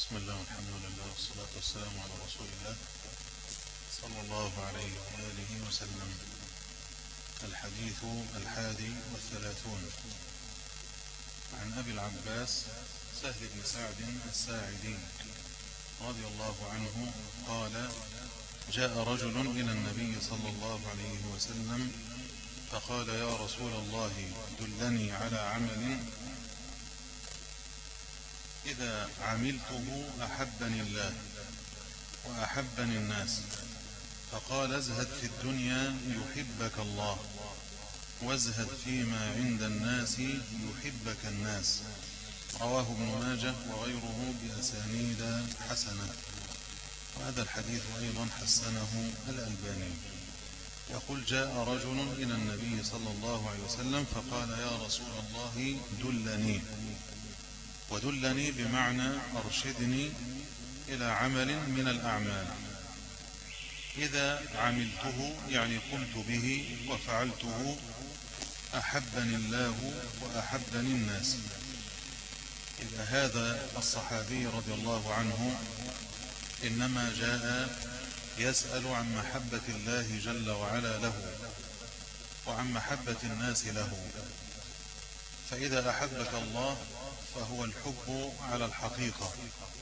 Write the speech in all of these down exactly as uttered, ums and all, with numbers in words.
بسم الله والحمد لله والصلاة والسلام على رسول الله صلى الله عليه وآله وسلم. الحديث الحادي والثلاثون عن أبي العباس سهل بن سعد الساعدي رضي الله عنه قال: جاء رجل إلى النبي صلى الله عليه وسلم فقال: يا رسول الله، دلني على عمل إذا عملته أحبني الله وأحبني الناس. فقال: ازهد في الدنيا يحبك الله، وازهد فيما عند الناس يحبك الناس. رواه ابن ماجه وغيره بأسانيد حسنة. وهذا الحديث أيضا حسنه الألباني. يقول: جاء رجل إلى النبي صلى الله عليه وسلم فقال: يا رسول الله، دلني. ودلني بمعنى أرشدني إلى عمل من الأعمال إذا عملته، يعني قمت به وفعلته، أحبني الله وأحبني الناس. إذا هذا الصحابي رضي الله عنه إنما جاء يسأل عن محبة الله جل وعلا له وعن محبة الناس له. فإذا أحبك الله فهو الحب على الحقيقة،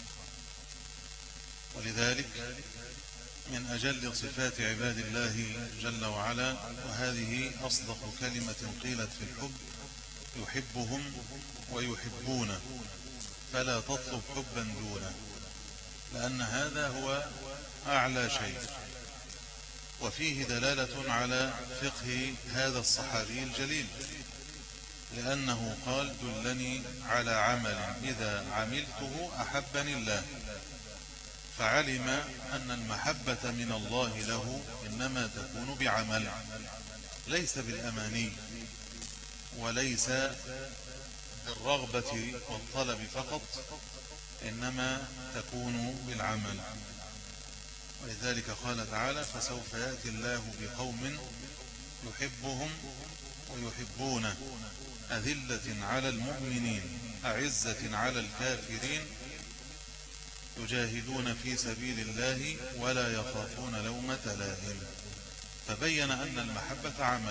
ولذلك من أجل صفات عباد الله جل وعلا، وهذه أصدق كلمة قيلت في الحب: يحبهم ويحبونه، فلا تطلب حبا دونه، لأن هذا هو أعلى شيء. وفيه دلالة على فقه هذا الصحابي الجليل، لأنه قال: دلني على عمل إذا عملته أحبني الله، فعلم أن المحبة من الله له إنما تكون بعمل، ليس بالأماني وليس بالرغبة والطلب فقط، إنما تكون بالعمل. ولذلك قال تعالى: فسوف يأتي الله بقوم يحبهم ويحبونه، أذلة على المؤمنين أعزة على الكافرين، يجاهدون في سبيل الله ولا يخافون لومة لائم. فبين أن المحبة عمل،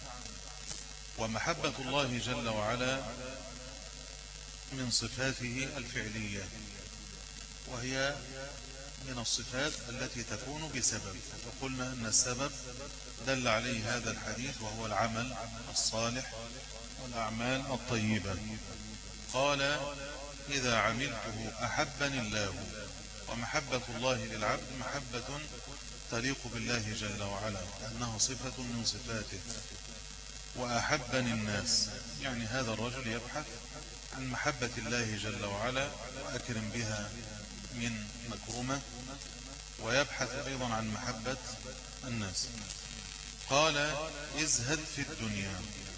ومحبة الله جل وعلا من صفاته الفعلية، وهي من الصفات التي تكون بسبب. وقلنا أن السبب دل عليه هذا الحديث، وهو العمل الصالح والأعمال الطيبة. قال: إذا عملته أحبني الله. ومحبة الله للعبد محبة تليق بالله جل وعلا، أنه صفة من صفاته. وأحبني الناس، يعني هذا الرجل يبحث عن محبة الله جل وعلا وأكرم بها من مكرمة، ويبحث أيضا عن محبة الناس. قال: ازهد في الدنيا.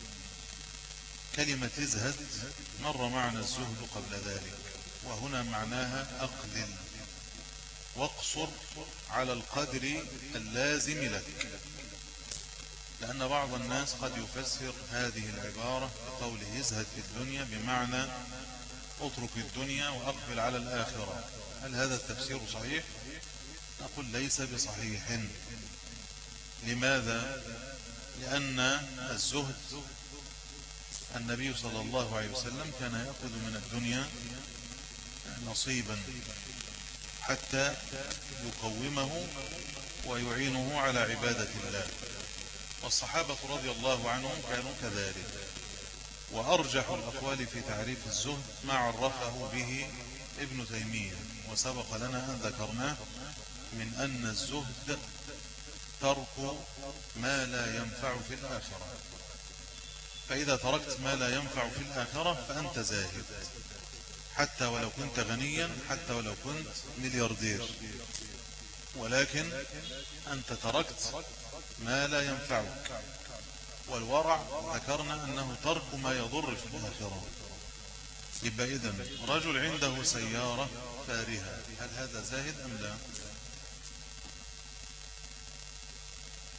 كلمة ازهد مر معنا الزهد قبل ذلك، وهنا معناها أقلل واقصر على القدر اللازم لك، لأن بعض الناس قد يفسر هذه العبارة بقوله ازهد في الدنيا بمعنى اترك الدنيا وأقبل على الآخرة. هل هذا التفسير صحيح؟ نقول ليس بصحيح. لماذا؟ لأن الزهد النبي صلى الله عليه وسلم كان يأخذ من الدنيا نصيبا حتى يقومه ويعينه على عبادة الله، والصحابة رضي الله عنهم كانوا كذلك. وأرجح الأقوال في تعريف الزهد ما عرفه به ابن تيمية، وسبق لنا أن ذكرناه، من أن الزهد ترك ما لا ينفع في الآخرة. فإذا تركت ما لا ينفع في الآخرة فأنت زاهد، حتى ولو كنت غنيا، حتى ولو كنت ملياردير، ولكن أنت تركت ما لا ينفعك. والورع ذكرنا أنه ترك ما يضر في الآخرة. يبقى إذن رجل عنده سيارة فارهة، هل هذا زاهد أم لا؟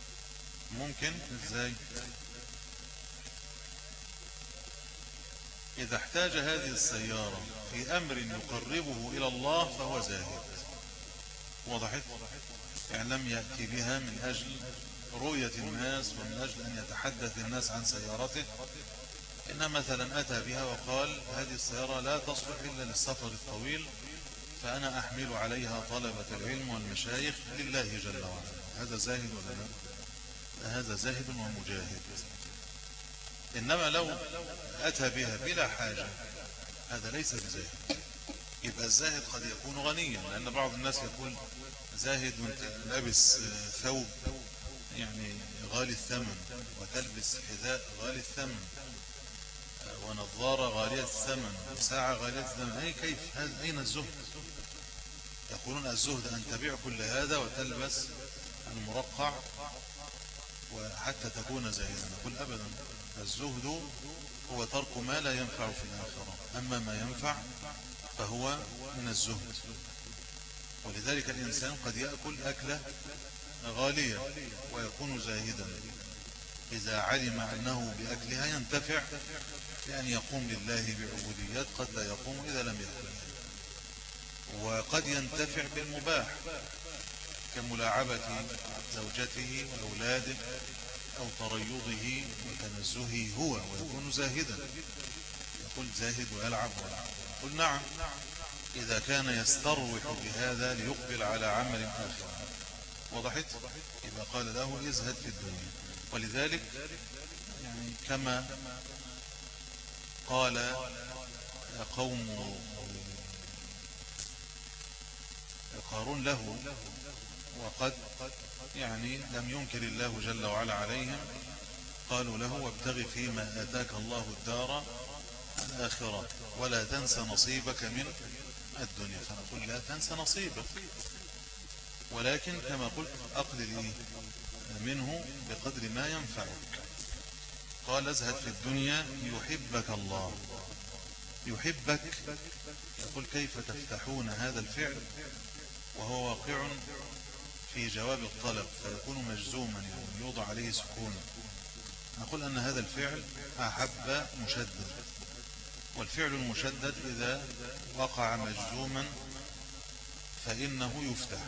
ممكن. ازاي؟ إذا احتاج هذه السيارة في أمر يقربه إلى الله فهو زاهد. وضحت؟ يعني لم يأتي بها من أجل رؤية الناس ومن أجل أن يتحدث الناس عن سيارته، إن مثلا أتى بها وقال هذه السيارة لا تصلح إلا للسفر الطويل، فأنا أحمل عليها طلبة العلم والمشايخ لله جل وعلا. هذا زاهد ولا لا؟ هذا زاهد ومجاهد. إنما لو أتى بها بلا حاجة هذا ليس بزاهد. يبقى الزاهد قد يكون غنيا، لأن بعض الناس يقول زاهد وانت لابس ثوب يعني غالي الثمن، وتلبس حذاء غالي الثمن، ونظارة غالية الثمن، وساعة غالية الثمن. أي كيف هذا؟ أين الزهد؟ يقولون الزهد أن تبيع كل هذا وتلبس المرقع وحتى تكون زاهدا. نقول أبدا، الزهد هو ترك ما لا ينفع في الآخرة، أما ما ينفع فهو من الزهد. ولذلك الإنسان قد يأكل أكلة غالية ويكون زاهدا إذا علم أنه بأكلها ينتفع بأن يقوم لله بعبوديات قد لا يقوم إذا لم يأكل. وقد ينتفع بالمباح كملاعبة زوجته وأولاده أو تريضه وتنزهه هو ويكون زاهدا. يقول زاهد ويلعب ويلعب. قل نعم، إذا كان يستروح بهذا ليقبل على عمل آخر. وضحت؟ إذا قال له ازهد في الدنيا. ولذلك يعني كما قال قوم قارون له، وقد يعني لم ينكر الله جل وعلا عليهم، قالوا له وابتغ فيما آتاك الله الدار الآخرة ولا تنس نصيبك من الدنيا. فنقول لا تنس نصيبك، ولكن كما قلت أقلل منه بقدر ما ينفعك. قال ازهد في الدنيا يحبك الله. يحبك، يقول كيف تفتحون هذا الفعل وهو واقع في جواب الطلب فيكون مجزوما يعني يوضع عليه سكون. نقول أن هذا الفعل أحب مشدد، والفعل المشدد إذا وقع مجزوما فإنه يفتح.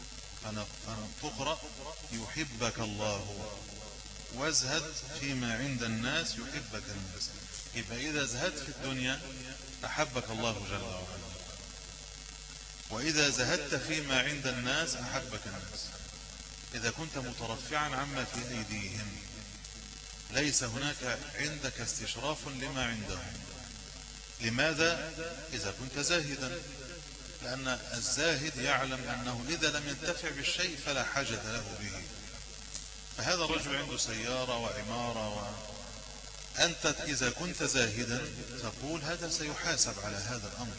فنقرأ يحبك الله وازهد فيما عند الناس يحبك الناس. يبقى إذا زهدت في الدنيا أحبك الله جل وعلا، وإذا زهدت فيما عند الناس أحبك الناس. إذا كنت مترفعا عما في أيديهم ليس هناك عندك استشراف لما عندهم. لماذا؟ إذا كنت زاهدا، لأن الزاهد يعلم أنه إذا لم ينتفع بالشيء فلا حاجة له به. فهذا الرجل عنده سيارة وعمارة و... أنت إذا كنت زاهدا تقول هذا سيحاسب على هذا الأمر،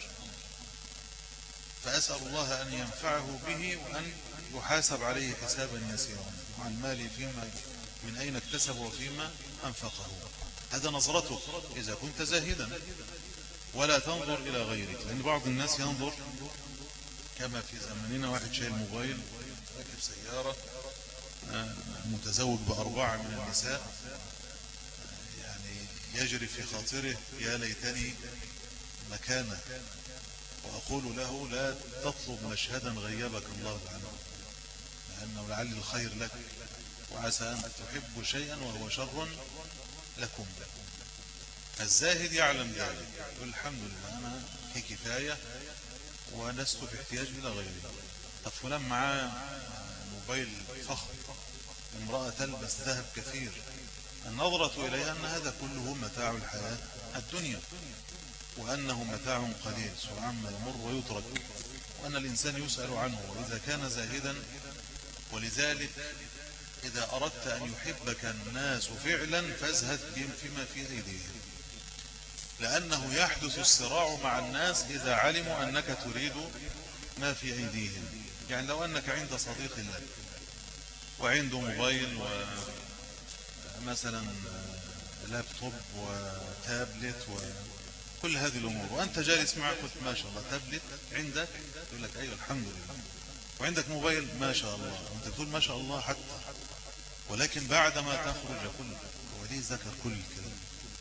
فأسأل الله أن ينفعه به وأن يحاسب عليه حسابا يسيرا عن مالي فيما من أين اكتسب وفيما أنفقه. هذا نظرتك إذا كنت زاهدا، ولا تنظر إلى غيرك. لأن بعض الناس ينظر كما في زمننا، واحد شايل موبايل راكب سيارة متزوج بأربعة من النساء، يعني يجري في خاطره يا ليتني مكانه، وأقول له لا تطلب مشهدا غيبك الله عنه، لأنه لعل الخير لك، وعسى أن تحبوا شيئا وهو شر لكم. الزاهد يعلم ذلك، يقول الحمد لله أنا في كفاية ولست في احتياج إلى غيري. طب فلان معاه موبايل فخم، امرأة تلبس ذهب كثير، النظرة إليها أن هذا كله متاع الحياة الدنيا، وأنه متاع قليل سرعان ما يمر ويترك، وأن الإنسان يسأل عنه. وإذا كان زاهدا، ولذلك إذا أردت أن يحبك الناس فعلا فازهد فيما في أيديهم، لأنه يحدث الصراع مع الناس إذا علموا أنك تريد ما في أيديهم. يعني لو أنك عند صديق لك وعنده موبايل ومثلا لابتوب وتابلت وكل هذه الأمور، وأنت جالس معك قلت ما شاء الله تابلت عندك، يقول لك أيوة الحمد لله، وعندك موبايل ما شاء الله، وأنت تقول ما شاء الله حتى، ولكن بعدما تخرج يقول وليه ذكر كل الكلام؟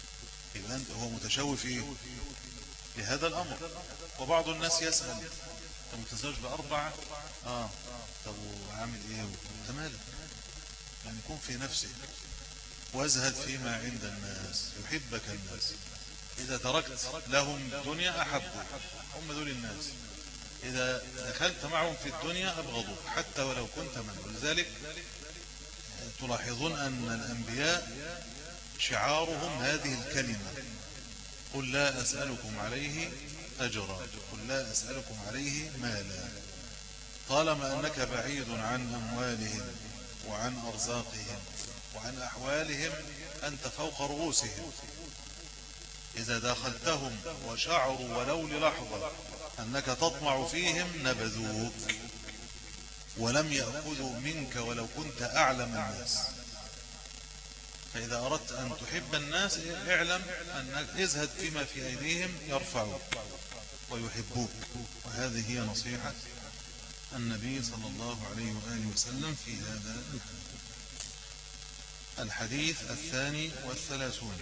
يبقى أنت هو متشوف فيه لهذا الأمر. وبعض الناس يسأل أنت متزوج بأربعة؟ آه طب وعامل إيه؟ أنت مالك؟ يعني كن في نفسك وازهد فيما عند الناس يحبك الناس. إذا تركت لهم دنيا أحبوا، هم دول الناس. إذا دخلت معهم في الدنيا أبغضوك حتى ولو كنت من. ولذلك تلاحظون أن الأنبياء شعارهم هذه الكلمة: قل لا أسألكم عليه أجرا، قل لا أسألكم عليه مالا. طالما أنك بعيد عن أموالهم وعن أرزاقهم وعن أحوالهم أنت فوق رؤوسهم. إذا داخلتهم وشعروا ولو للحظة أنك تطمع فيهم نبذوك ولم يأخذوا منك ولو كنت أعلم الناس. فإذا أردت أن تحب الناس اعلم أنك ازهد فيما في أيديهم يرفعوك ويحبوك. وهذه هي نصيحة النبي صلى الله عليه وآله وسلم في هذا الحديث الثاني والثلاثون.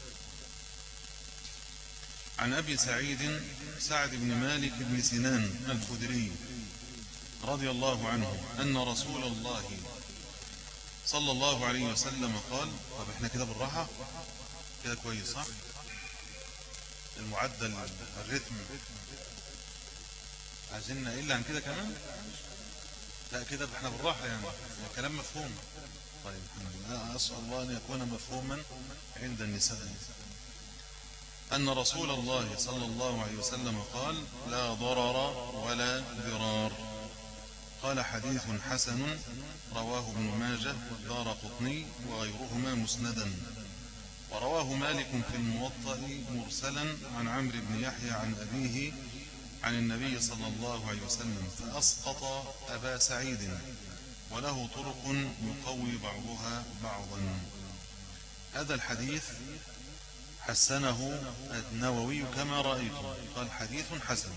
عن أبي سعيد سعد بن مالك بن سنان الخدري رضي الله عنه أن رسول الله صلى الله عليه وسلم قال. طب احنا كده بالراحة كده كويس صح؟ المعدل الرتم عايزين إلا عن كده كمان؟ لا كده احنا بالراحة يعني كلام مفهوم. طيب الحمد لله. أسأل الله أن يكون مفهوما عند النساء. أن رسول الله صلى الله عليه وسلم قال: لا ضرر ولا ضرار. قال: حديث حسن رواه ابن ماجه والدارقطني وغيرهما مسندا. ورواه مالك في الموطأ مرسلا عن عمرو بن يحيى عن أبيه عن النبي صلى الله عليه وسلم فأسقط أبا سعيد، وله طرق يقوي بعضها بعضا. هذا الحديث حسنه النووي كما رأيتم، قال حديث حسن،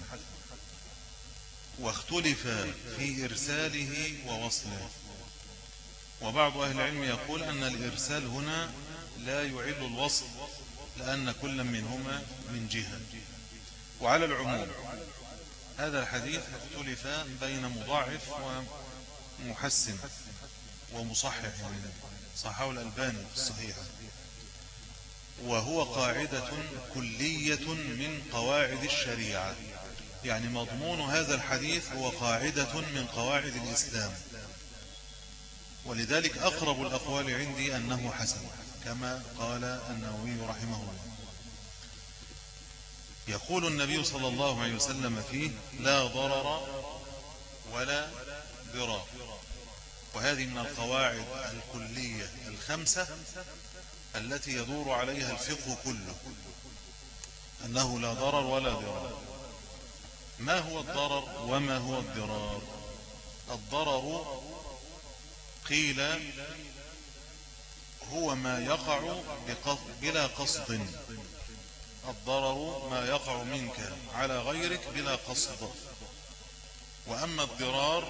واختلف في إرساله ووصله. وبعض أهل العلم يقول أن الإرسال هنا لا يعل الوصل لأن كل منهما من جهة. وعلى العموم هذا الحديث اختلف بين مضاعف ومحسن ومصحح، يعني صححه الألباني في الصحيحة. وهو قاعدة كلية من قواعد الشريعة، يعني مضمون هذا الحديث هو قاعدة من قواعد الإسلام. ولذلك أقرب الأقوال عندي أنه حسن كما قال النووي رحمه الله. يقول النبي صلى الله عليه وسلم فيه: لا ضرر ولا ضرار. وهذه من القواعد الكلية الخمسة التي يدور عليها الفقه كله، أنه لا ضرر ولا ضرار. ما هو الضرر وما هو الضرار؟ الضرر قيل هو ما يقع بلا قصد. الضرر ما يقع منك على غيرك بلا قصد. وأما الضرار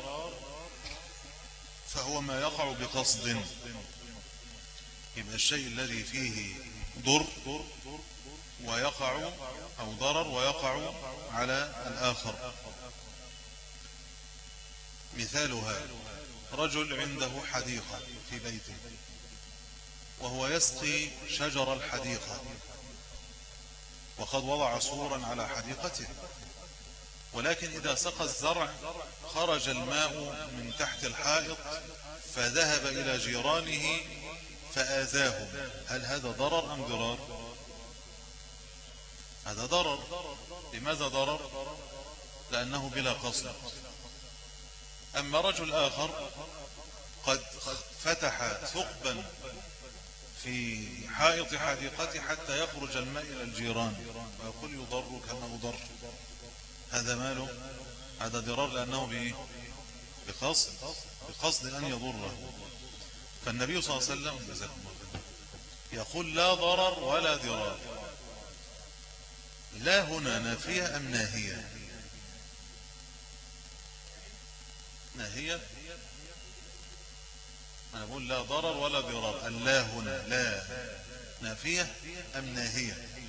فهو ما يقع بقصد. يبقى الشيء الذي فيه ضر ويقع أو ضرر ويقع على الآخر. مثالها: رجل عنده حديقة في بيته وهو يسقي شجر الحديقة، وقد وضع سورا على حديقته، ولكن إذا سقى الزرع خرج الماء من تحت الحائط فذهب إلى جيرانه فآذاهم. هل هذا ضرر أم ضرار؟ هذا ضرر. لماذا ضرر؟ لأنه بلا قصد. أما رجل آخر قد فتح ثقبا في حائط حديقته حتى يخرج الماء إلى الجيران ويقول يضر كما يضر، هذا ماله؟ هذا ضرار لأنه بقصد بقصد أن يضره. فالنبي صلى الله عليه وسلم يقول: لا ضرر ولا ضرار. لا هنا نافية أم ناهية؟ ناهية. أنا بقول لا ضرر ولا ضرار. اللا هنا لا نافية أم ناهية؟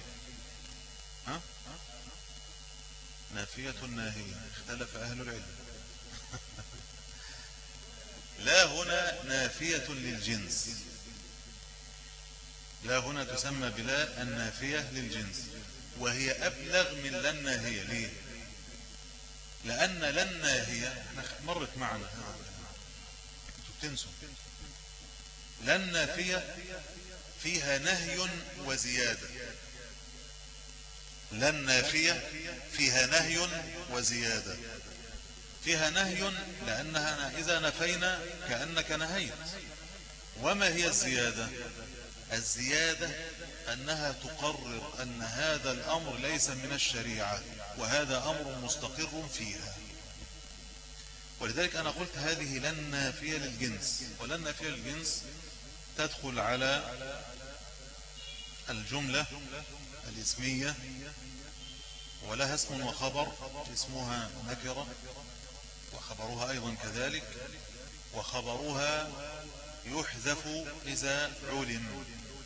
نافية ناهية، اختلف أهل العلم. لا هنا نافية للجنس، لا هنا تسمى بلا النافية للجنس، وهي أبلغ من لا الناهية. ليه؟ لأن لا الناهية مرت معنا، تنسوا لا النافية فيها نهي وزيادة، لا النافية فيها نهي وزيادة. فيها نهي لأنها إذا نفينا كأنك نهيت. وما هي الزيادة؟ الزيادة أنها تقرر أن هذا الأمر ليس من الشريعة، وهذا أمر مستقر فيها. ولذلك أنا قلت هذه لا النافية للجنس، ولا النافية للجنس تدخل على الجملة الاسمية، ولها اسم وخبر، اسمها نكرة وخبرها أيضا كذلك، وخبرها يحذف إذا علم،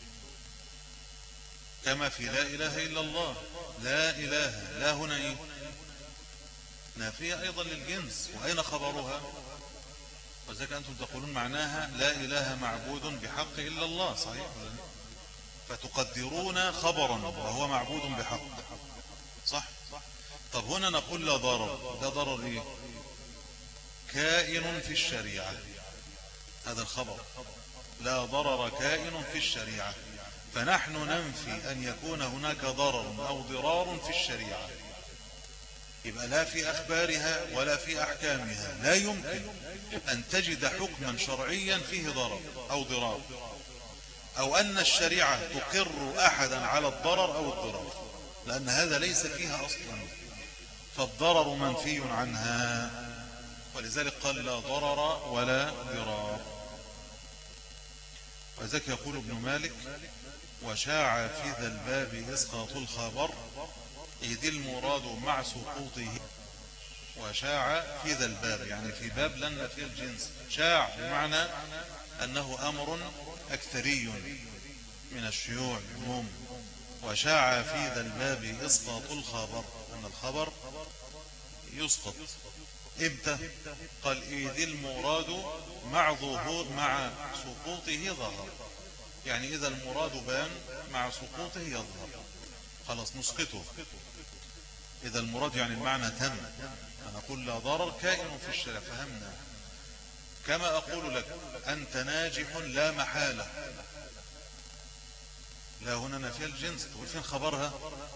كما في لا إله إلا الله. لا إله، لا هنا إيه؟ نافية أيضا للجنس. وأين خبرها؟ وذلك أنتم تقولون معناها لا إله معبود بحق إلا الله، صحيح؟ فتقدرون خبرا وهو معبود بحق، صح؟ طب هنا نقول لا ضرر. لا ضرر إيه؟ كائن في الشريعة، هذا الخبر لا ضرر كائن في الشريعة، فنحن ننفي أن يكون هناك ضرر أو ضرار في الشريعة. يبقى لا في أخبارها ولا في أحكامها لا يمكن أن تجد حكما شرعيا فيه ضرر أو ضرار، أو أن الشريعة تقر أحدا على الضرر أو الضرار، لأن هذا ليس فيها أصلا، فالضرر منفي عنها. ولذلك قال لا ضرر ولا ضرار. وذلك يقول ابن مالك: وشاع في ذا الباب إسقاط الخبر إذ المراد مع سقوطه. وشاع في ذا الباب يعني في باب لن في الجنس، شاع بمعنى أنه أمر أكثري من الشيوع العموم. وشاع في ذا الباب إسقاط الخبر، أن الخبر يسقط. إمتى؟ قال إذ المراد مع ظهور مع سقوطه ظهر، يعني إذا المراد بان مع سقوطه يظهر، خلاص نسقطه. إذا المراد يعني المعنى تم. أنا أقول لا ضرر كائن في الشرع، فهمنا. كما أقول لك أنت ناجح لا محالة، لا هنا نفي الجنس، تقول فين خبرها؟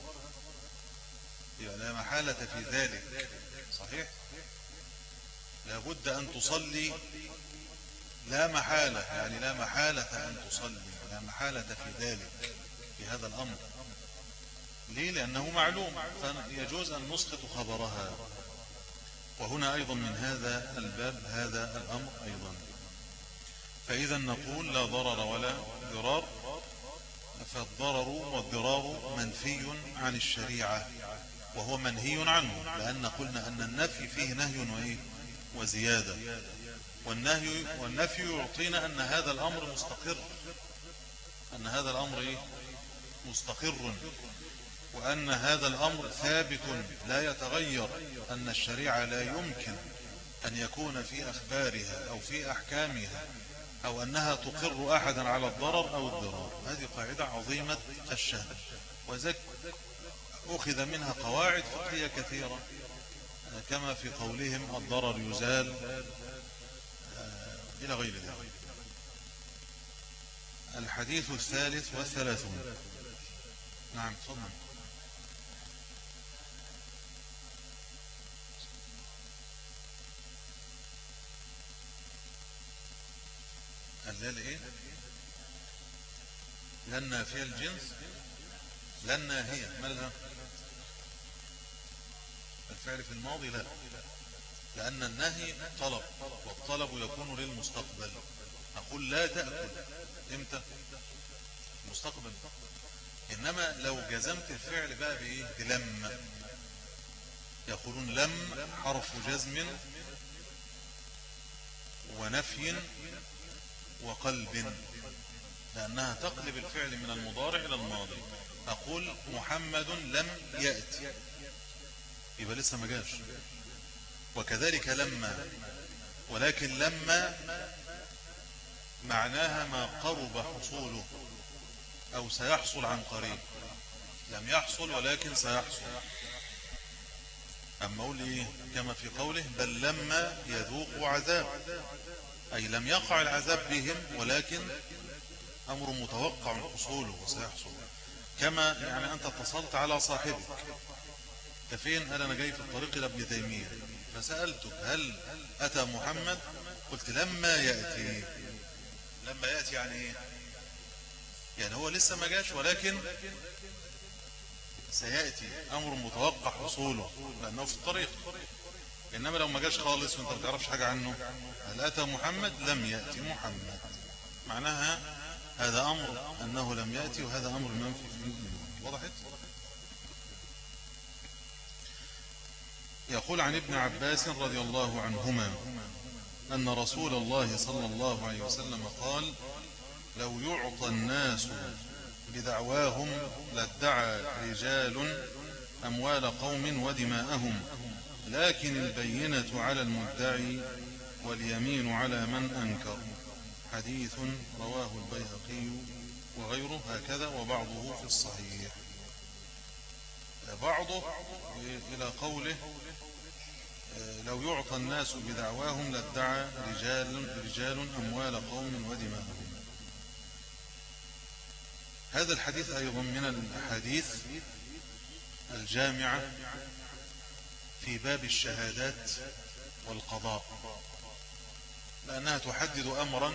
يعني لا محالة في ذلك، صحيح؟ لابد أن تصلي لا محالة، يعني لا محالة أن تصلي، لا محالة في ذلك، في هذا الأمر. ليه؟ لأنه معلوم، فيجوز أن نسقط خبرها. وهنا أيضا من هذا الباب هذا الأمر أيضا. فإذا نقول لا ضرر ولا ضرار، فالضرر والضرار منفي عن الشريعة، وهو منهي عنه، لأن قلنا أن النفي فيه نهي وإيه؟ وزيادة. والنهي والنفي يعطينا أن هذا الأمر مستقر، أن هذا الأمر إيه؟ مستقر، وأن هذا الأمر ثابت لا يتغير، أن الشريعة لا يمكن أن يكون في أخبارها أو في أحكامها أو أنها تقر أحدا على الضرر أو الضرار. هذه قاعدة عظيمة الشأن، وذلك أخذ منها قواعد فقهية كثيرة، كما في قولهم الضرر يزال إلى غير ذلك. الحديث الثالث والثلاثون. نعم تفضل. الليل ايه؟ لن نافية الجنس، لن ناهية مالها؟ الفعل في الماضي لا، لأن النهي طلب، والطلب يكون للمستقبل. أقول لا تأكل، إمتى؟ المستقبل. إنما لو جزمت الفعل بقى بإيه؟ بلم، يقولون لم حرف جزم ونفي وقلب، لأنها تقلب الفعل من المضارع إلى الماضي. أقول محمد لم يأتي، يبقى لسه ما جاش. وكذلك لما، ولكن لما معناها ما قرب حصوله أو سيحصل عن قريب. لم يحصل ولكن سيحصل. أما أقول إيه كما في قوله بل لما يذوقوا عذاب، أي لم يقع العذاب بهم ولكن أمر متوقع حصوله وسيحصل. كما يعني أنت اتصلت على صاحبك، فين؟ قال أنا جاي في الطريق إلى ابن تيمية، فسألتك هل أتى محمد؟ قلت لما يأتي. لما يأتي يعني إيه؟ يعني هو لسه ما جاش ولكن سيأتي، أمر متوقع حصوله لأنه في الطريق. إنما لو ما جاش خالص وانت ما تعرفش حاجة عنه، هل أتى محمد؟ لم يأتي محمد. معناها هذا أمر أنه لم يأتي، وهذا أمر منفي. وضحت؟ يقول عن ابن عباس رضي الله عنهما أن رسول الله صلى الله عليه وسلم قال لو يعطى الناس بدعواهم لادعى رجال أموال قوم ودماءهم، لكن البينة على المدعي واليمين على من أنكر. حديث رواه البيهقي وغيره هكذا، وبعضه في الصحيح. بعضه إلى قوله لو يعطى الناس بدعواهم لادعى رجال, رجال أموال قوم ودماءهم. هذا الحديث أيضا من الأحاديث الجامعة في باب الشهادات والقضاء، لأنها تحدد أمرا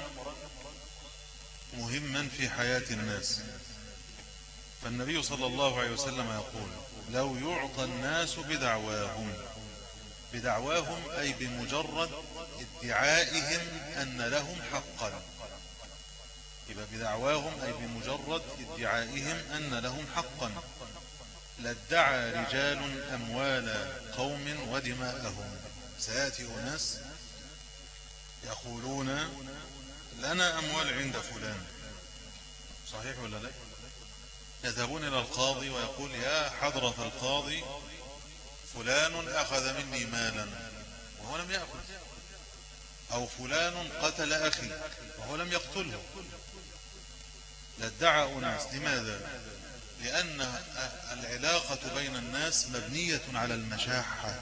مهما في حياة الناس. فالنبي صلى الله عليه وسلم يقول لو يعطى الناس بدعواهم، بدعواهم أي بمجرد ادعائهم أن لهم حقا. يبقى بدعواهم أي بمجرد ادعائهم أن لهم حقا لادعى رجال أموال قوم ودماءهم. سيأتي أناس يقولون لنا أموال عند فلان، صحيح ولا لا؟ يذهبون إلى القاضي ويقول يا حضرة القاضي فلان أخذ مني مالا وهو لم يأخذ، أو فلان قتل أخي وهو لم يقتله. لادعى أناس. لماذا؟ لأن العلاقة بين الناس مبنية على المشاحة،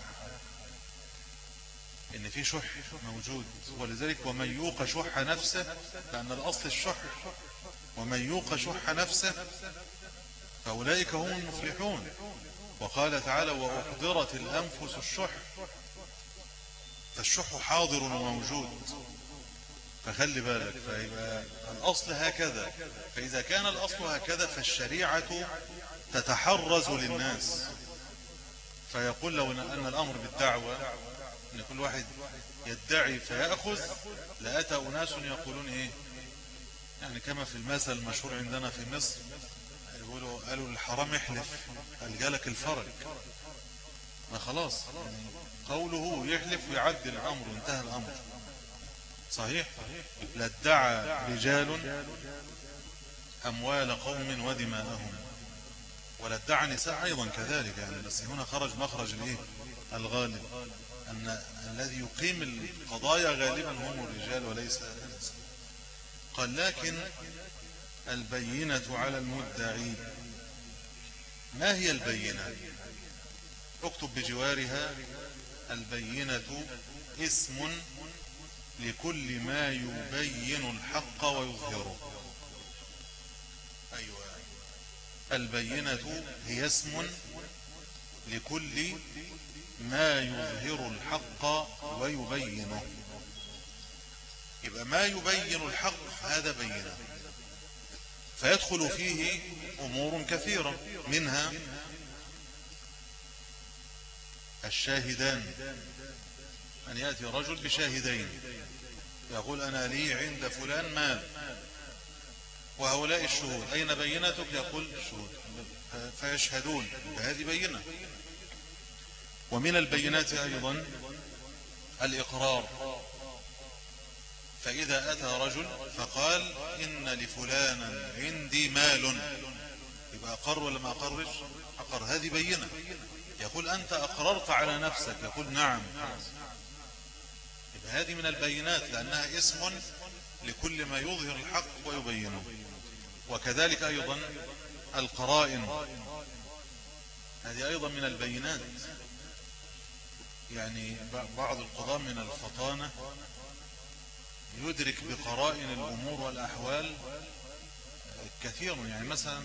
إن في شح موجود. ولذلك ومن يوق شح نفسه، لأن الأصل الشح، ومن يوق شح نفسه فأولئك هم المفلحون. وقال تعالى وأحضرت الأنفس الشح، فالشح حاضر وموجود. فخلي بالك، فيبقى الأصل هكذا. فإذا كان الأصل هكذا فالشريعة تتحرز للناس، فيقول لو أن الأمر بالدعوة أن كل واحد يدعي فيأخذ، لأتى أناس يقولون إيه، يعني كما في المثل المشهور عندنا في مصر، يقولوا قالوا للحرام احلف قال جالك الفرج. ما خلاص قوله يحلف ويعدل الأمر وانتهى الأمر. صحيح؟ لادعى رجال أموال قوم ودماءهم، ولادعى نساء أيضا كذلك، يعني بس هنا خرج مخرج الايه الغالب، أن الذي يقيم القضايا غالبا هم الرجال وليس النساء. قال لكن البينة على المدعي. ما هي البينة؟ اكتب بجوارها البينة اسم لكل ما يبين الحق ويظهره. أيوة، البينة هي اسم لكل ما يظهر الحق ويبينه. يبقى ما يبين الحق هذا بينة، فيدخل فيه أمور كثيرة، منها الشاهدان، أن يأتي رجل بشاهدين يقول أنا لي عند فلان مال، وهؤلاء الشهود أين بينتك؟ يقول الشهود، فيشهدون، فهذه بينة. ومن البينات أيضا الإقرار، فإذا أتى رجل فقال إن لفلانا عندي مال، يبقى أقر ولا ما أقرش؟ أقر، هذه بينة. يقول أنت أقررت على نفسك، يقول نعم، يبقى هذه من البينات لأنها اسم لكل ما يظهر الحق ويبينه. وكذلك أيضا القرائن، هذه أيضا من البينات. يعني بعض القضاة من الفطانة يدرك بقرائن الأمور والأحوال كثيرا. يعني مثلا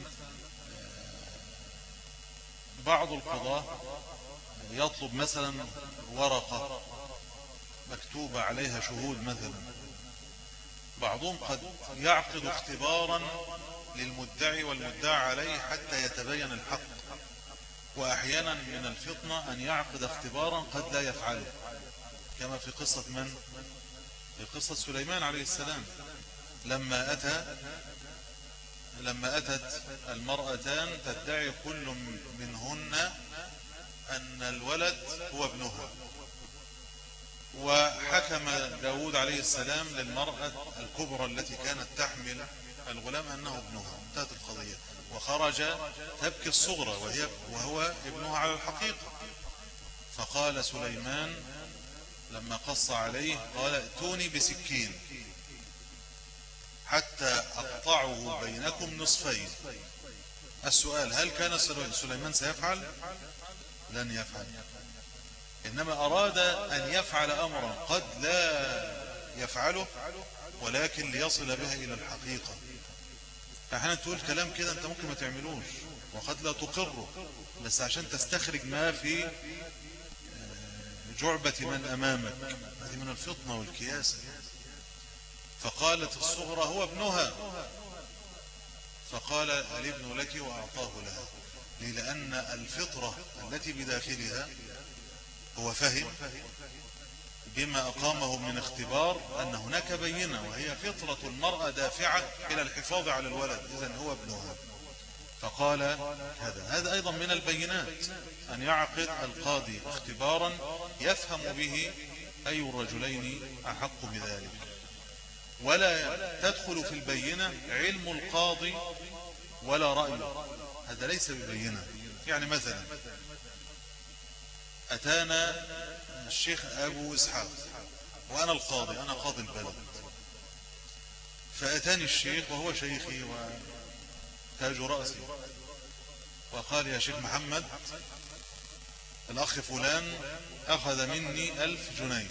بعض القضاة يطلب مثلا ورقة مكتوبة عليها شهود مثلا، بعضهم قد يعقد اختبارا للمدعي والمدعى عليه حتى يتبين الحق، وأحيانا من الفطنة أن يعقد اختبارا قد لا يفعله، كما في قصة من؟ في قصة سليمان عليه السلام، لما أتى لما أتت المرأتان تدعي كل منهن أن الولد هو ابنها، وحكم داود عليه السلام للمرأة الكبرى التي كانت تحمل الغلام أنه ابنها، انتهت القضية، وخرج تبكي الصغرى وهي وهو ابنها على الحقيقة. فقال سليمان لما قص عليه قال ائتوني بسكين حتى أقطعه بينكم نصفين. السؤال: هل كان سليمان سيفعل؟ لن يفعل، إنما أراد أن يفعل أمرا قد لا يفعله ولكن ليصل بها إلى الحقيقة. أحيانا تقول كلام كده أنت ممكن ما تعملوش وقد لا تقره، بس عشان تستخرج ما في جعبة من أمامك. هذه من الفطنة والكياسة. فقالت الصغرى هو ابنها، فقال الابن لك وأعطاه لها. لأن الفطرة التي بداخلها هو فهم بما أقامه من اختبار أن هناك بينة، وهي فطرة المرأة دافعة إلى الحفاظ على الولد، إذن هو ابنها. فقال هذا هذا أيضا من البينات، أن يعقد القاضي اختبارا يفهم به أي الرجلين أحق بذلك، ولا تدخل في البينة علم القاضي ولا رأيه، هذا ليس ببينة. يعني مثلا أتانا الشيخ أبو إسحاق وأنا القاضي، أنا قاضي البلد، فأتاني الشيخ وهو شيخي وتاج رأسي وقال: يا شيخ محمد، الأخ فلان أخذ مني ألف جنيه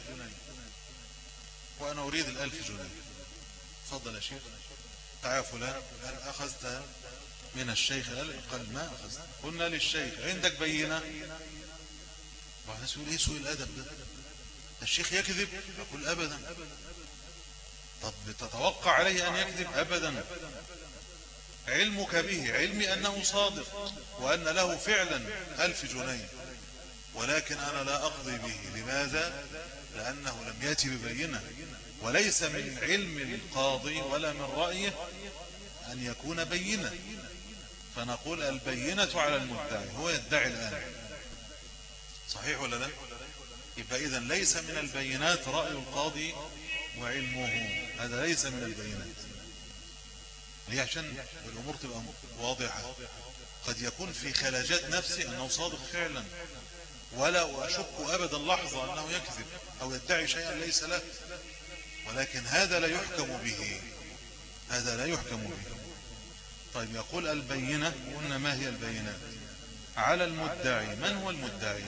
وأنا أريد الألف جنيه، تفضل يا شيخ. تعال فلان، هل أخذت من الشيخ؟ قال: ما أخذت. قلنا للشيخ: عندك بينة؟ بعد سؤال: ايه سوء الأدب ده؟ الشيخ يكذب؟ أقول: أبدا. طب تتوقع عليه أن يكذب؟ أبدا. علمك به علمي أنه صادق وأن له فعلا ألف جنيه، ولكن أنا لا أقضي به. لماذا؟ لأنه لم يأتي ببينة، وليس من علم القاضي ولا من رأيه أن يكون بينة. فنقول البينة على المدعي، هو يدعي الآن، صحيح ولا لا؟ يبقى إذن ليس من البينات رأي القاضي وعلمه، هذا ليس من البينات. ليه؟ عشان الأمور تبقى واضحة. قد يكون في خلاجات نفسي أنه صادق فعلا، ولا أشك أبدا لحظة أنه يكذب أو يدعي شيئا ليس له، ولكن هذا لا يحكم به، هذا لا يحكم به. طيب، يقول البينة، قلنا ما هي البينات؟ على المدعي. من هو المدعي؟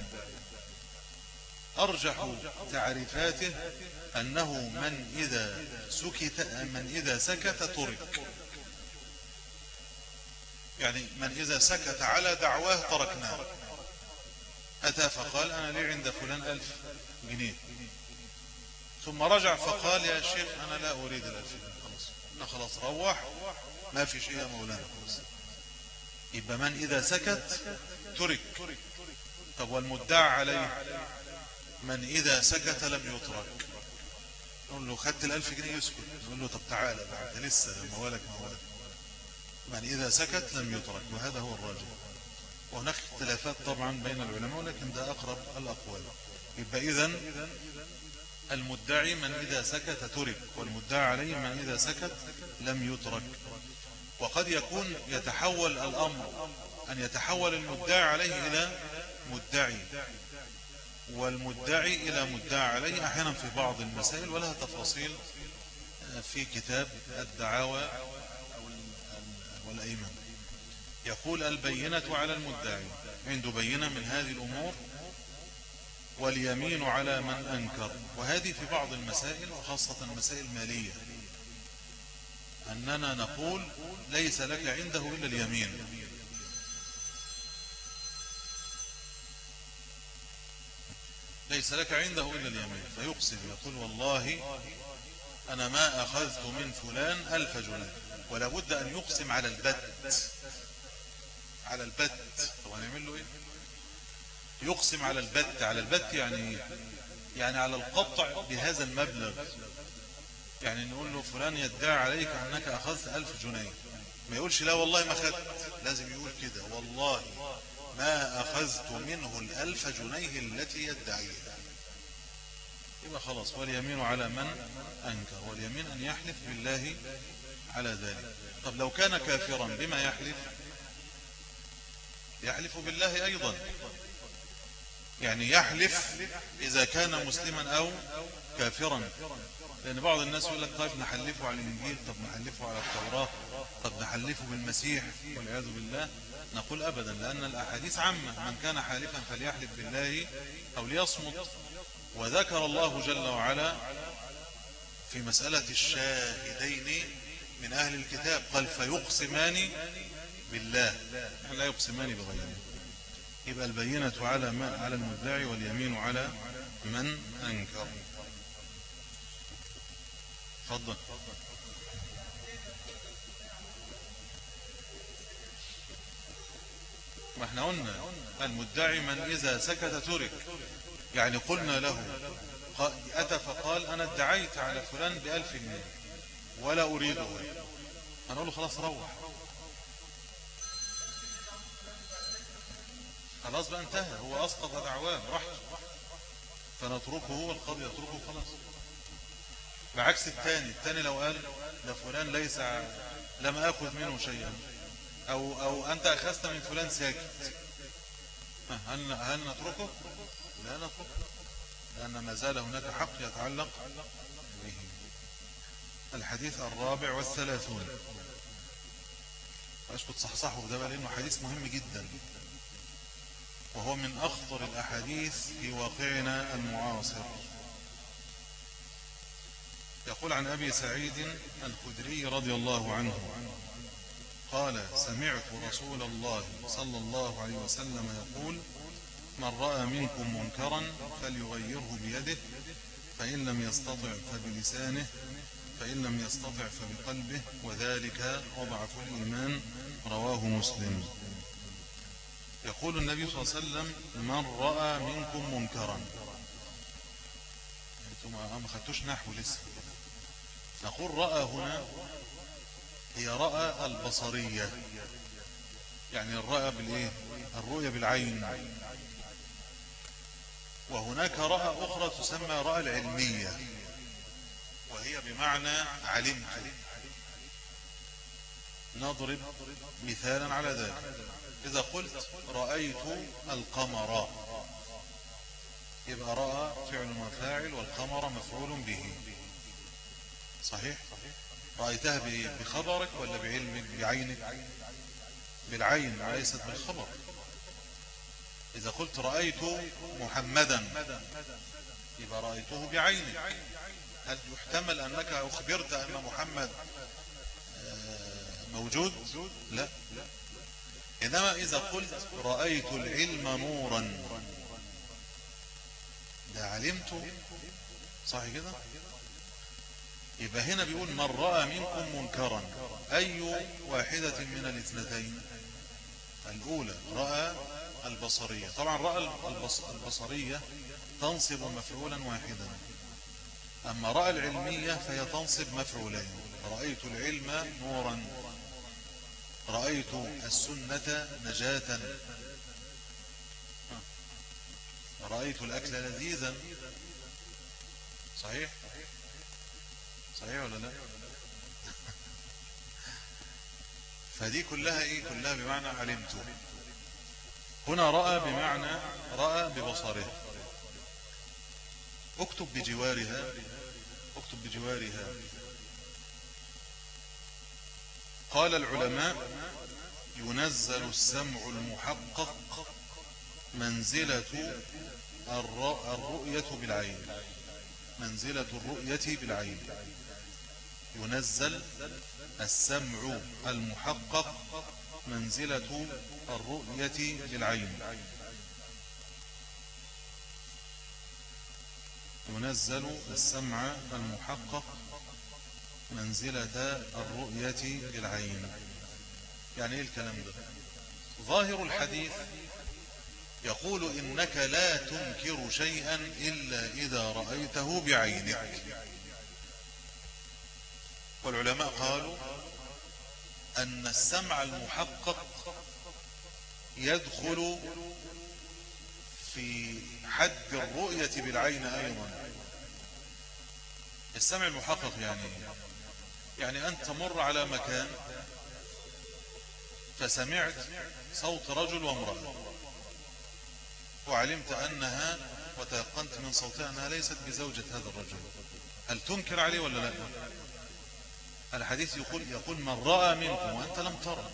أرجح تعريفاته أنه من إذا سكت من إذا سكت ترك، يعني من إذا سكت على دعواه تركناه. أتى فقال: أنا لي عند فلان ألف جنيه، ثم رجع فقال: يا شيخ أنا لا أريد الألف جنيه، خلاص أنا خلاص روح، ما في شيء يا مولانا، خلاص. يبقى من إذا سكت ترك. طب والمدعى عليه؟ من إذا سكت لم يترك. نقول له: خدت الألف جنيه؟ يسكت. نقول له: طب تعالى بعد لسه موالك موالك. من إذا سكت لم يترك، وهذا هو الراجح. وهناك اختلافات طبعا بين العلماء، ولكن ده أقرب الأقوال. يبقى إذن المدعي من إذا سكت ترك، والمدعى عليه من إذا سكت لم يترك. وقد يكون يتحول الأمر أن يتحول المدعي عليه إلى مدعي، والمدعي إلى مدعى عليه أحيانا في بعض المسائل، ولها تفاصيل في كتاب الدعاوى والأيمان. يقول البينة على المدعي عنده بينة من هذه الأمور، واليمين على من أنكر. وهذه في بعض المسائل وخاصة المسائل المالية أننا نقول ليس لك عنده إلا اليمين، ليس لك عنده إلا اليمين، فيقسم يقول والله أنا ما أخذت من فلان ألف جنيه، ولا بد أن يقسم على البت، على البت. طبعا يعمل له إيه؟ يقسم على البت، على البت يعني يعني على القطع بهذا المبلغ. يعني نقول له فلان يدعي عليك أنك أخذت ألف جنيه، ما يقولش لا والله ما أخذت، لازم يقول كده والله ما أخذت منه الألف جنيه التي يدعيها. يبقى خلاص، واليمين على من أنكر، واليمين أن يحلف بالله على ذلك. طب لو كان كافرا بما يحلف؟ يحلف بالله أيضا، يعني يحلف إذا كان مسلما أو كافرا. لأن بعض الناس يقول لك طيب نحلفه على الإنجيل، طب نحلفه على التوراة، طب نحلفه بالمسيح والعياذ بالله. نقول أبدا، لأن الأحاديث عامة، من كان حالفا فليحلف بالله أو ليصمت. وذكر الله جل وعلا في مسألة الشاهدين من أهل الكتاب قال فيقسمان بالله، لا يقسمان بغيره. يبقى البينة على ما على المدعي، واليمين على من أنكر. تفضل. ما احنا قلنا المدعي من إذا سكت ترك. يعني قلنا له أتى فقال أنا ادعيت على فلان بألف جنيه ولا أريده، هنقول له خلاص روح، خلاص بقى انتهى، هو أسقط دعواه براحته، فنتركه، هو القاضي يتركه خلاص. بعكس الثاني، الثاني لو قال ده فلان ليس لم أخذ منه شيئا، أو, أو أنت أخذت من فلان ساكت، هل, هل نتركه؟ لا نتركه، لأن ما زال هناك حق يتعلق به. الحديث الرابع والثلاثون، أشكت صحصحه ده بقى لأنه حديث مهم جدا، وهو من أخطر الأحاديث في واقعنا المعاصر. يقول عن أبي سعيد الخدري رضي الله عنه قال سمعت رسول الله صلى الله عليه وسلم يقول من رأى منكم منكرا فليغيره بيده، فإن لم يستطع فبلسانه، فإن لم يستطع فبقلبه، وذلك أضعف الإيمان. رواه مسلم. يقول النبي صلى الله عليه وسلم من رأى منكم منكرا، انتم ما خدتوش نحو لسه. نقول رأى هنا هي رأى البصرية، يعني الرأى بالايه؟ الرؤية بالعين. وهناك رأى أخرى تسمى رأى العلمية، وهي بمعنى علمت. نضرب مثالا على ذلك. إذا قلت رأيت القمر، يبقى رأى فعل وفاعل والقمر مفعول به، صحيح؟ رأيتها بخبرك ولا بعلمك بعينك؟ بالعين وليست بالخبر. إذا قلت رأيت محمدا يبقى رأيته بعينك. هل يحتمل أنك أخبرت أن محمد موجود؟ لا. إنما إذا قلت رأيت العلم نورا، ده علمت، صح كده؟ يبقى هنا بيقول من رأى منكم منكرا، أي واحدة من الاثنتين؟ الأولى رأى البصرية. طبعا رأى البصرية تنصب مفعولا واحدا، أما رأى العلمية فهي تنصب مفعولين. رأيت العلم نورا، رأيت السنة نجاة، رأيت الأكل لذيذا. صحيح؟ صحيح ولا لا؟ فدي كلها ايه؟ كلها بمعنى علمت. هنا رأى بمعنى رأى ببصره. اكتب بجوارها، اكتب بجوارها. قال العلماء: ينزل السمع المحقق منزلة الرؤية بالعين، منزلة الرؤية بالعين. ينزل السمع المحقق منزلة الرؤية بالعين. ينزل السمع المحقق منزلة الرؤية بالعين. يعني ايه الكلام ده؟ ظاهر الحديث يقول إنك لا تنكر شيئا إلا إذا رأيته بعينك. والعلماء قالوا أن السمع المحقق يدخل في حد الرؤية بالعين أيضا. السمع المحقق يعني يعني أن تمر على مكان فسمعت صوت رجل وامرأة وعلمت أنها وتيقنت من صوتها أنها ليست بزوجة هذا الرجل، هل تنكر عليه ولا لا؟ الحديث يقول يقول من رأى منكم وأنت لم ترى.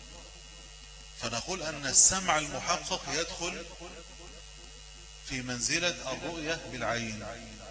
فنقول أن السمع المحقق يدخل في منزلة الرؤية بالعين.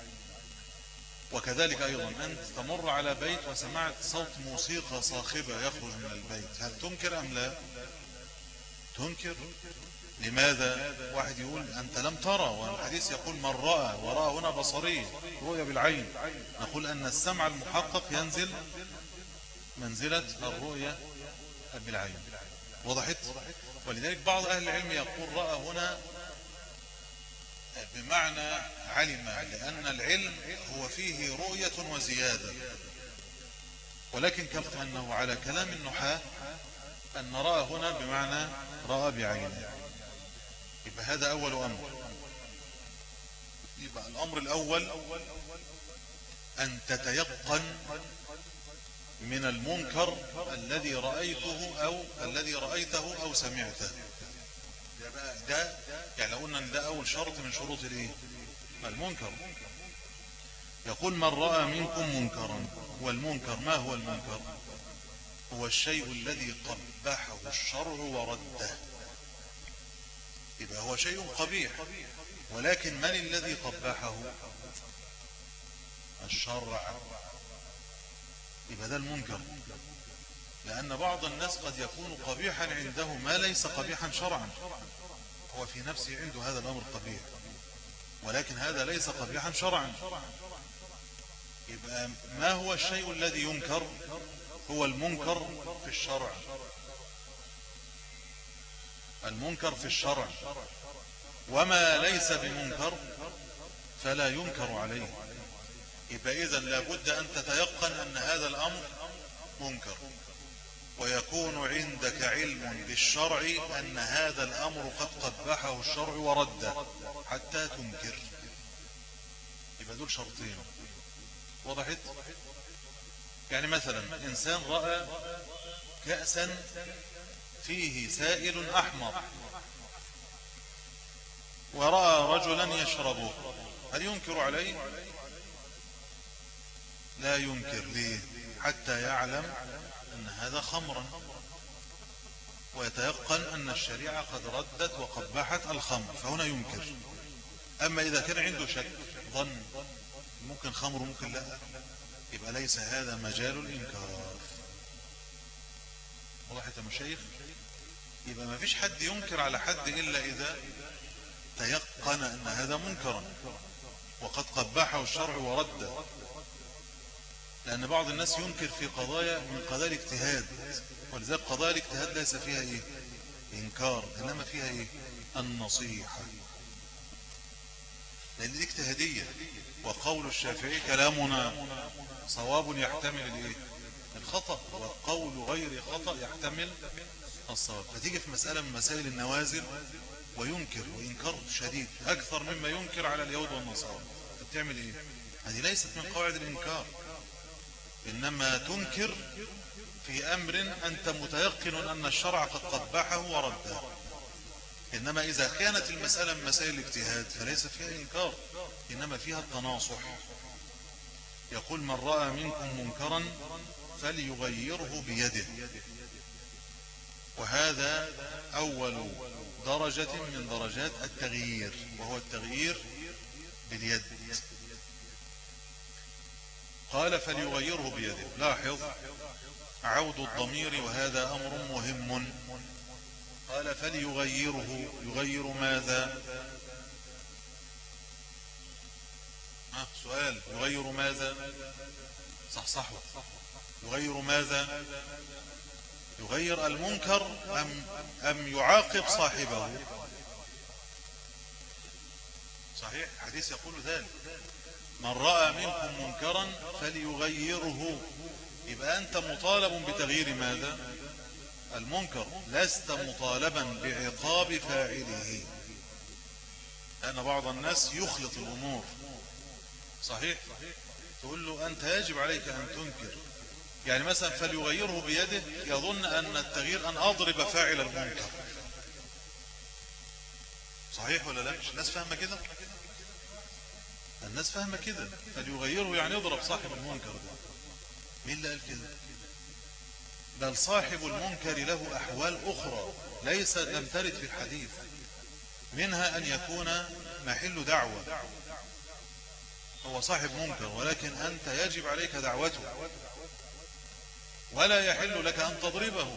وكذلك أيضا أنت تمر على بيت وسمعت صوت موسيقى صاخبة يخرج من البيت، هل تنكر أم لا؟ تنكر. لماذا؟ واحد يقول أنت لم ترى، والحديث يقول من رأى، ورأى هنا بصري، رؤية بالعين. نقول أن السمع المحقق ينزل منزلة الرؤية بالعين. وضحت؟ ولذلك بعض أهل العلم يقول رأى هنا بمعنى علم، لأن العلم هو فيه رؤية وزيادة. ولكن كما أنه على كلام النحاة أن رأى هنا بمعنى رأى بعينه. يبقى هذا أول أمر. يبقى الأمر الأول أن تتيقن من المنكر الذي رأيته أو الذي رأيته أو سمعته. ده يعني لو قلنا ان ده اول شرط من شروط الايه؟ المنكر. يقول من رأى منكم منكرا. والمنكر ما هو المنكر؟ هو الشيء الذي قبحه الشرع ورده. يبقى هو شيء قبيح، ولكن من الذي قبحه؟ الشرع. يبقى ده المنكر. لأن بعض الناس قد يكون قبيحا عنده ما ليس قبيحا شرعا، هو في نفسه عنده هذا الأمر قبيح، ولكن هذا ليس قبيحا شرعا. يبقى ما هو الشيء الذي ينكر؟ هو المنكر في الشرع. المنكر في الشرع. وما ليس بمنكر فلا ينكر عليه. يبقى إذن لابد أن تتيقن أن هذا الأمر منكر، ويكون عندك علم بالشرع أن هذا الأمر قد قبحه الشرع ورده حتى تنكر. يبقى دول شرطين. وضحت؟ يعني مثلا إنسان رأى كأسا فيه سائل أحمر ورأى رجلا يشربه، هل ينكر عليه؟ لا ينكر. ليه؟ حتى يعلم أن هذا خمرا ويتيقن أن الشريعة قد ردت وقبحت الخمر، فهنا ينكر. أما إذا كان عنده شك ظن ممكن خمر ممكن لا، يبقى ليس هذا مجال الإنكار. وضحت يا مشايخ؟ يبقى ما فيش حد ينكر على حد إلا إذا تيقن أن هذا منكرا وقد قبحه الشرع ورده. لأن بعض الناس ينكر في قضايا من قضايا الاجتهاد، ولذلك قضايا الاجتهاد ليس فيها إيه؟ إنكار، إنما فيها إيه؟ النصيحة، لأن دي اجتهادية. وقول الشافعي كلامنا صواب يحتمل الإيه؟ الخطأ، والقول غير خطأ يحتمل الصواب. فتيجي في مسألة من مسائل النوازل وينكر، وإنكار شديد أكثر مما ينكر على اليهود والنصارى، بتعمل إيه؟ هذه ليست من قواعد الإنكار، إنما تنكر في أمر أنت متيقن أن الشرع قد قبحه ورده. إنما إذا كانت المسألة من مسائل الاجتهاد فليس فيها إنكار، إنما فيها التناصح. يقول من رأى منكم منكرا فليغيره بيده، وهذا أول درجة من درجات التغيير، وهو التغيير باليد. قال فليغيره بيده. لاحظ عود الضمير وهذا أمر مهم. قال فليغيره، يغير ماذا؟ ها سؤال، يغير ماذا؟ صح صح يغير ماذا؟ يغير المنكر أم, أم يعاقب صاحبه؟ صحيح، حديث يقول ذلك، من رأى منكم منكرا فليغيره. يبقى أنت مطالب بتغيير ماذا؟ المنكر، لست مطالبا بعقاب فاعله، لأن بعض الناس يخلط الأمور. صحيح، تقول له أنت يجب عليك أن تنكر، يعني مثلا فليغيره بيده، يظن أن التغيير أن أضرب فاعل المنكر. صحيح ولا لا؟ الناس فاهمة كده، الناس فاهمة كده، فليغيره يعني يضرب صاحب المنكر ده. مين اللي قال كده؟ بل صاحب المنكر له أحوال أخرى ليس لم ترد في الحديث، منها أن يكون محل دعوة، هو صاحب منكر ولكن أنت يجب عليك دعوته، ولا يحل لك أن تضربه.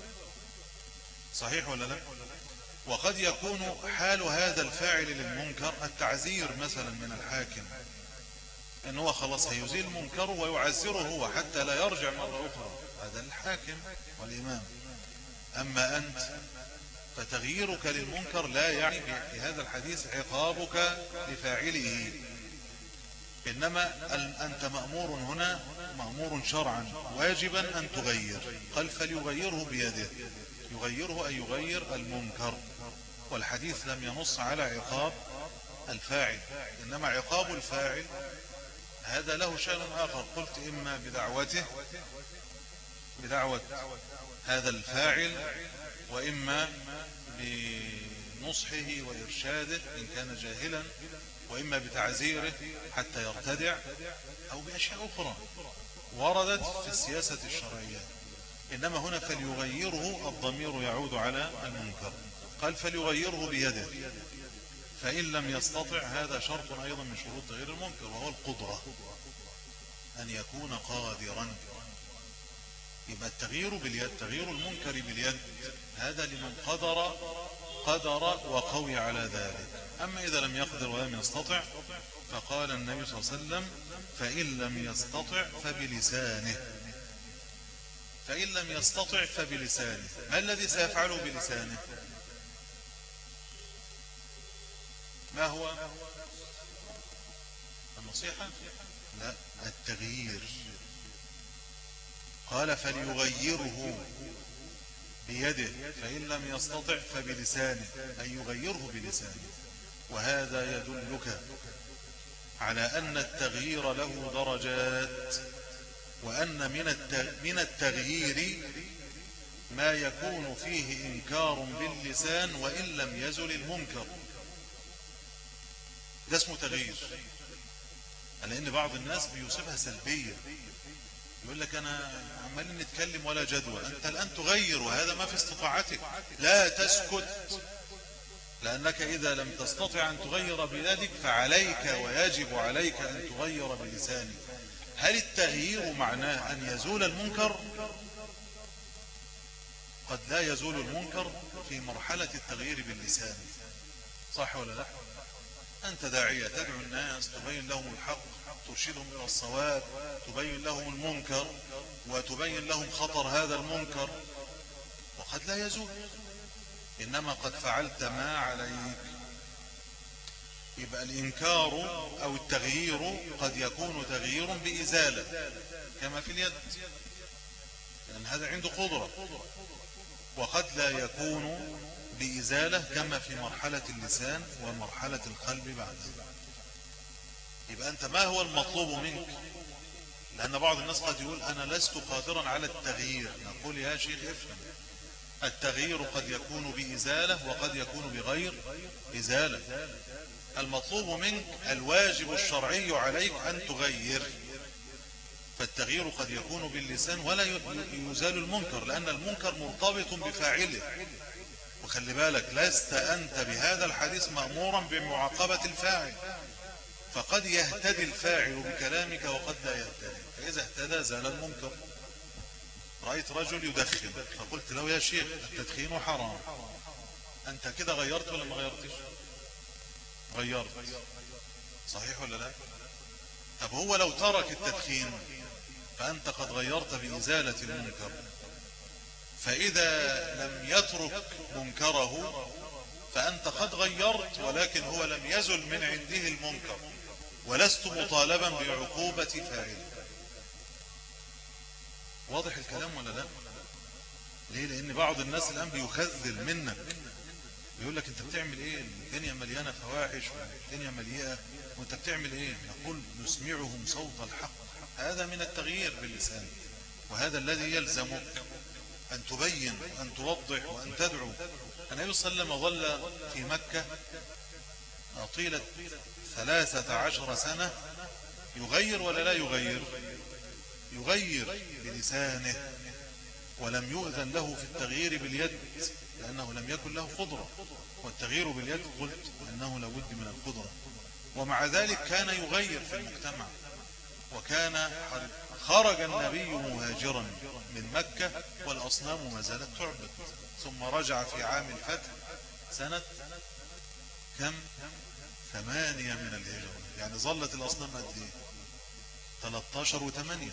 صحيح ولا لا؟ وقد يكون حال هذا الفاعل للمنكر التعزير مثلا من الحاكم، أنه هو خلاص هيزيل منكره ويعزره هو حتى لا يرجع مرة أخرى، هذا الحاكم والإمام. أما أنت فتغييرك للمنكر لا يعني في هذا الحديث عقابك لفاعله، إنما أنت مأمور هنا، مأمور شرعا واجبا أن تغير. قال فليغيره بيده، يغيره أي يغير المنكر، والحديث لم ينص على عقاب الفاعل، إنما عقاب الفاعل هذا له شأن آخر. قلت إما بدعوته، بدعوة هذا الفاعل، وإما بنصحه وإرشاده إن كان جاهلا، وإما بتعزيره حتى يرتدع، أو بأشياء أخرى وردت في السياسة الشرعية. إنما هنا فليغيره الضمير يعود على المنكر. قال فليغيره بيده، فإن لم يستطع، هذا شرط أيضا من شروط تغيير المنكر، وهو القدرة، أن يكون قادرا. يبقى التغيير باليد، تغيير المنكر باليد، هذا لمن قدر قدر وقوي على ذلك. أما إذا لم يقدر ولم يستطع، فقال النبي صلى الله عليه وسلم فإن لم يستطع فبلسانه. فإن لم يستطع فبلسانه. ما الذي سيفعله بلسانه؟ ما هو؟ النصيحة؟ لا، التغيير. قال فليغيره بيده، فإن لم يستطع فبلسانه، أي يغيره بلسانه. وهذا يدلك على أن التغيير له درجات، وأن من التغيير ما يكون فيه إنكار باللسان وإن لم يزل المنكر، ده اسمه تغيير. لأن بعض الناس بيوصفها سلبية، يقول لك أنا عمالين نتكلم ولا جدوى، أنت الآن تغير وهذا ما في استطاعتك، لا تسكت، لأنك إذا لم تستطع أن تغير بيدك فعليك ويجب عليك أن تغير بلسانك. هل التغيير معناه أن يزول المنكر؟ قد لا يزول المنكر في مرحلة التغيير باللسان. صح ولا لا؟ أنت داعية تدعو الناس، تبين لهم الحق، ترشدهم إلى الصواب، تبين لهم المنكر وتبين لهم خطر هذا المنكر، وقد لا يزول، إنما قد فعلت ما عليك. يبقى الإنكار أو التغيير قد يكون تغيير بإزالة كما في اليد، لأن هذا عنده قدرة، وقد لا يكون بإزالة كما في مرحلة اللسان ومرحلة القلب بعدها. يبقى أنت ما هو المطلوب منك؟ لأن بعض الناس قد يقول أنا لست قادرا على التغيير. نقول يا شيخ افهم، التغيير قد يكون بإزالة وقد يكون بغير إزالة. المطلوب منك الواجب الشرعي عليك أن تغير، فالتغيير قد يكون باللسان ولا يزال المنكر، لأن المنكر مرتبط بفاعله. وخلي بالك لست أنت بهذا الحديث مأمورا بمعاقبة الفاعل، فقد يهتدي الفاعل بكلامك وقد لا يهتدي، فإذا اهتدى زال المنكر. رأيت رجل يدخن فقلت له يا شيخ التدخين حرام، أنت كده غيرت ولا ما غيرتش؟ غيرت، صحيح ولا لا؟ طب هو لو ترك التدخين فأنت قد غيرت بإزالة المنكر، فإذا لم يترك منكره فأنت قد غيرت، ولكن هو لم يزل من عنده المنكر، ولست مطالبا بعقوبة فاعله. واضح الكلام ولا لا؟ ليه؟ لأن بعض الناس الآن بيخذل منك، بيقول لك انت بتعمل ايه؟ الدنيا مليانة فواحش والدنيا مليئة وانت بتعمل ايه؟ نقول نسمعهم صوت الحق. هذا من التغيير باللسان، وهذا الذي يلزمك أن تبين وأن توضح وأن تدعو. النبي صلى الله عليه وسلم ظل في مكة طيلة ثلاثة عشر سنة يغير ولا لا يغير؟ يغير بلسانه، ولم يؤذن له في التغيير باليد لأنه لم يكن له قدرة، والتغيير باليد قلت أنه لابد من القدرة. ومع ذلك كان يغير في المجتمع، وكان خرج النبي مهاجرا من مكة والأصنام ما زالت تعبد، ثم رجع في عام الفتح سنة كم؟ ثمانية من الهجرة، يعني ظلت الأصنام قد ايه؟ ثلاثة عشر وثمانية،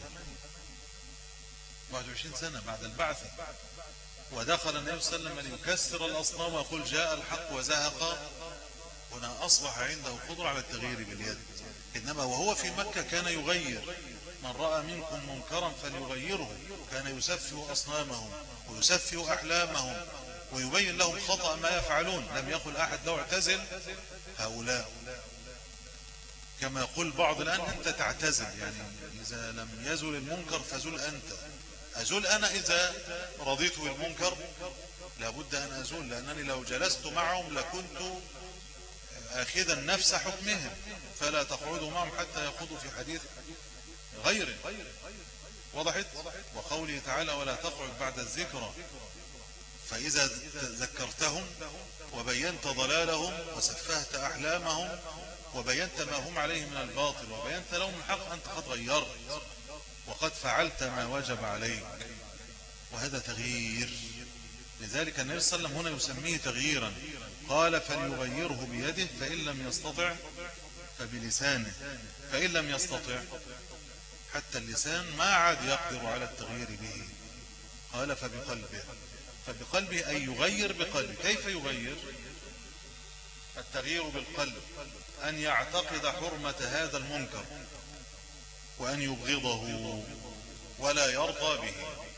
واحد وعشرين سنة بعد البعثة. ودخل النبي صلى الله عليه وسلم ليكسر الأصنام ويقول جاء الحق وزهق، هنا أصبح عنده قدرة على التغيير باليد. إنما وهو في مكة كان يغير، من رأى منكم منكرا فليغيره، كان يسفه أصنامهم ويسفه أحلامهم ويبين لهم خطأ ما يفعلون. لم يقل أحد لو اعتزل هؤلاء كما يقول بعض الآن أنت تعتزل، يعني إذا لم يزل المنكر فزل أنت. أزول أنا إذا رضيت بالمنكر؟ لابد أن أزول، لأنني لو جلست معهم لكنت آخذا نفس حكمهم، فلا تقعدوا معهم حتى يخوضوا في حديث غيره. وضحت؟ وقوله تعالى ولا تقعد بعد الذكرى، فإذا ذكرتهم وبينت ضلالهم وسفهت أحلامهم وبينت ما هم عليه من الباطل وبينت لهم الحق، أنت قد غيرت وقد فعلت ما وجب عليك، وهذا تغيير. لذلك النبي صلى الله عليه وسلم هنا يسميه تغييرا، قال فليغيره بيده فإن لم يستطع فبلسانه، فإن لم يستطع حتى اللسان ما عاد يقدر على التغيير به، قال فبقلبه. فبقلبه أي يغير بقلبه. كيف يغير؟ التغيير بالقلب أن يعتقد حرمة هذا المنكر وأن يبغضه ولا يرضى به،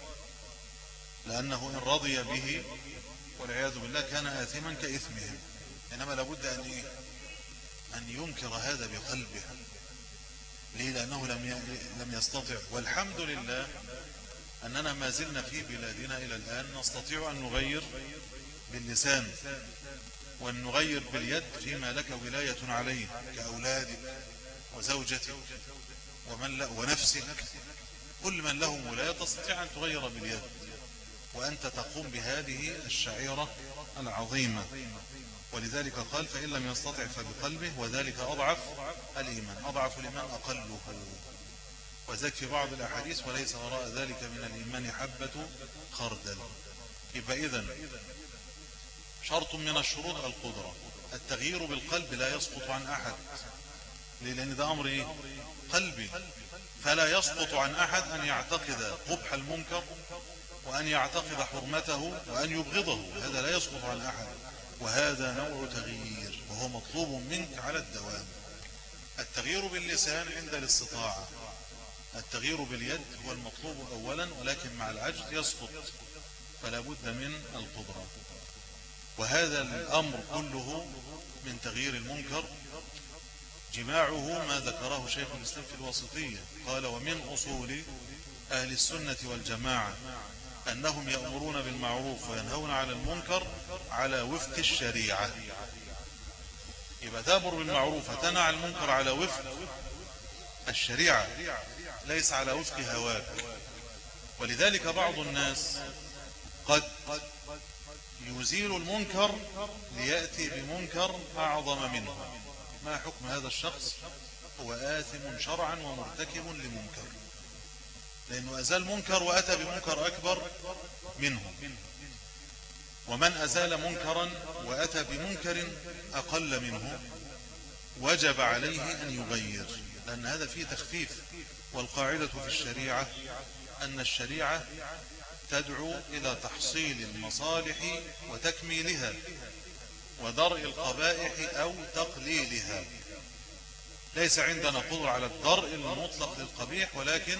لأنه إن رضي به والعياذ بالله كان آثما كإثمهم. إنما لابد أن إيه؟ أن ينكر هذا بقلبه. ليه؟ لأنه لم لم يستطع. والحمد لله أننا ما زلنا في بلادنا إلى الآن نستطيع أن نغير باللسان وأن نغير باليد فيما لك ولاية عليه كأولادك وزوجتك ومن لا ونفسك، كل من له ولاية تستطيع أن تغير باليد، وأنت تقوم بهذه الشعيرة العظيمة. ولذلك قال فإن لم يستطع فبقلبه، وذلك أضعف الإيمان. أضعف الإيمان أقله. وذلك في بعض الأحاديث وليس وراء ذلك من الإيمان حبة خردل. يبقى إذن شرط من الشروط القدرة. التغيير بالقلب لا يسقط عن أحد. ليه؟ لأن ده أمر إيه؟ قلبي، فلا يسقط عن أحد أن يعتقد قبح المنكر وأن يعتقد حرمته وأن يبغضه، هذا لا يسقط عن أحد، وهذا نوع تغيير وهو مطلوب منك على الدوام. التغيير باللسان عند الاستطاعة، التغيير باليد هو المطلوب أولا، ولكن مع العجز يسقط، فلا بد من القدرة. وهذا الأمر كله من تغيير المنكر جماعه ما ذكره شيخ الإسلام في الواسطية، قال ومن أصول أهل السنة والجماعة أنهم يأمرون بالمعروف وينهون عن المنكر على وفق الشريعة. يبقى تأمر بالمعروف وتنهى عن المنكر على وفق الشريعة، ليس على وفق هواك. ولذلك بعض الناس قد يزيل المنكر ليأتي بمنكر أعظم منه. ما حكم هذا الشخص؟ هو آثم شرعا ومرتكب لمنكر، لأنه أزال منكر وأتى بمنكر أكبر منه. ومن أزال منكرا وأتى بمنكر أقل منه وجب عليه أن يغير، لأن هذا فيه تخفيف. والقاعدة في الشريعة أن الشريعة تدعو إلى تحصيل المصالح وتكميلها ودرء القبائح أو تقليلها. ليس عندنا قدرة على الدرء المطلق للقبيح، ولكن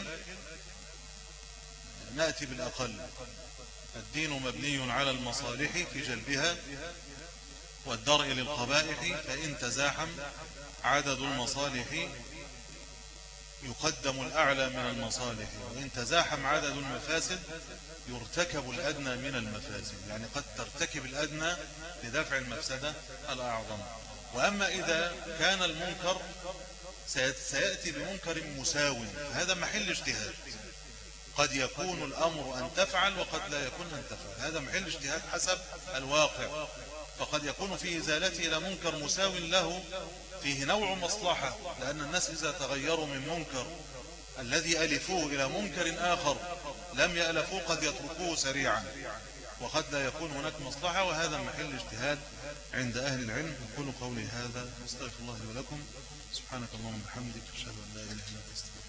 نأتي بالأقل. الدين مبني على المصالح في جلبها والدرء للقبائح، فإن تزاحم عدد المصالح يقدم الأعلى من المصالح، وإن تزاحم عدد المفاسد يرتكب الأدنى من المفاسد. يعني قد ترتكب الأدنى لدفع المفسدة الأعظم. وأما إذا كان المنكر سيأتي بمنكر مساو فهذا محل اجتهاد. قد يكون الأمر أن تفعل وقد لا يكون أن تفعل، هذا محل اجتهاد حسب الواقع. فقد يكون في إزالته إلى منكر مساو له فيه نوع مصلحة، لأن الناس إذا تغيروا من منكر الذي ألفوه إلى منكر آخر لم يألفوه قد يتركوه سريعا، وقد لا يكون هناك مصلحة، وهذا محل اجتهاد عند أهل العلم. أقول قولي هذا، أستغفر الله لي ولكم. سبحانك اللهم وبحمدك، أشهد أن لا إله إلا أنت.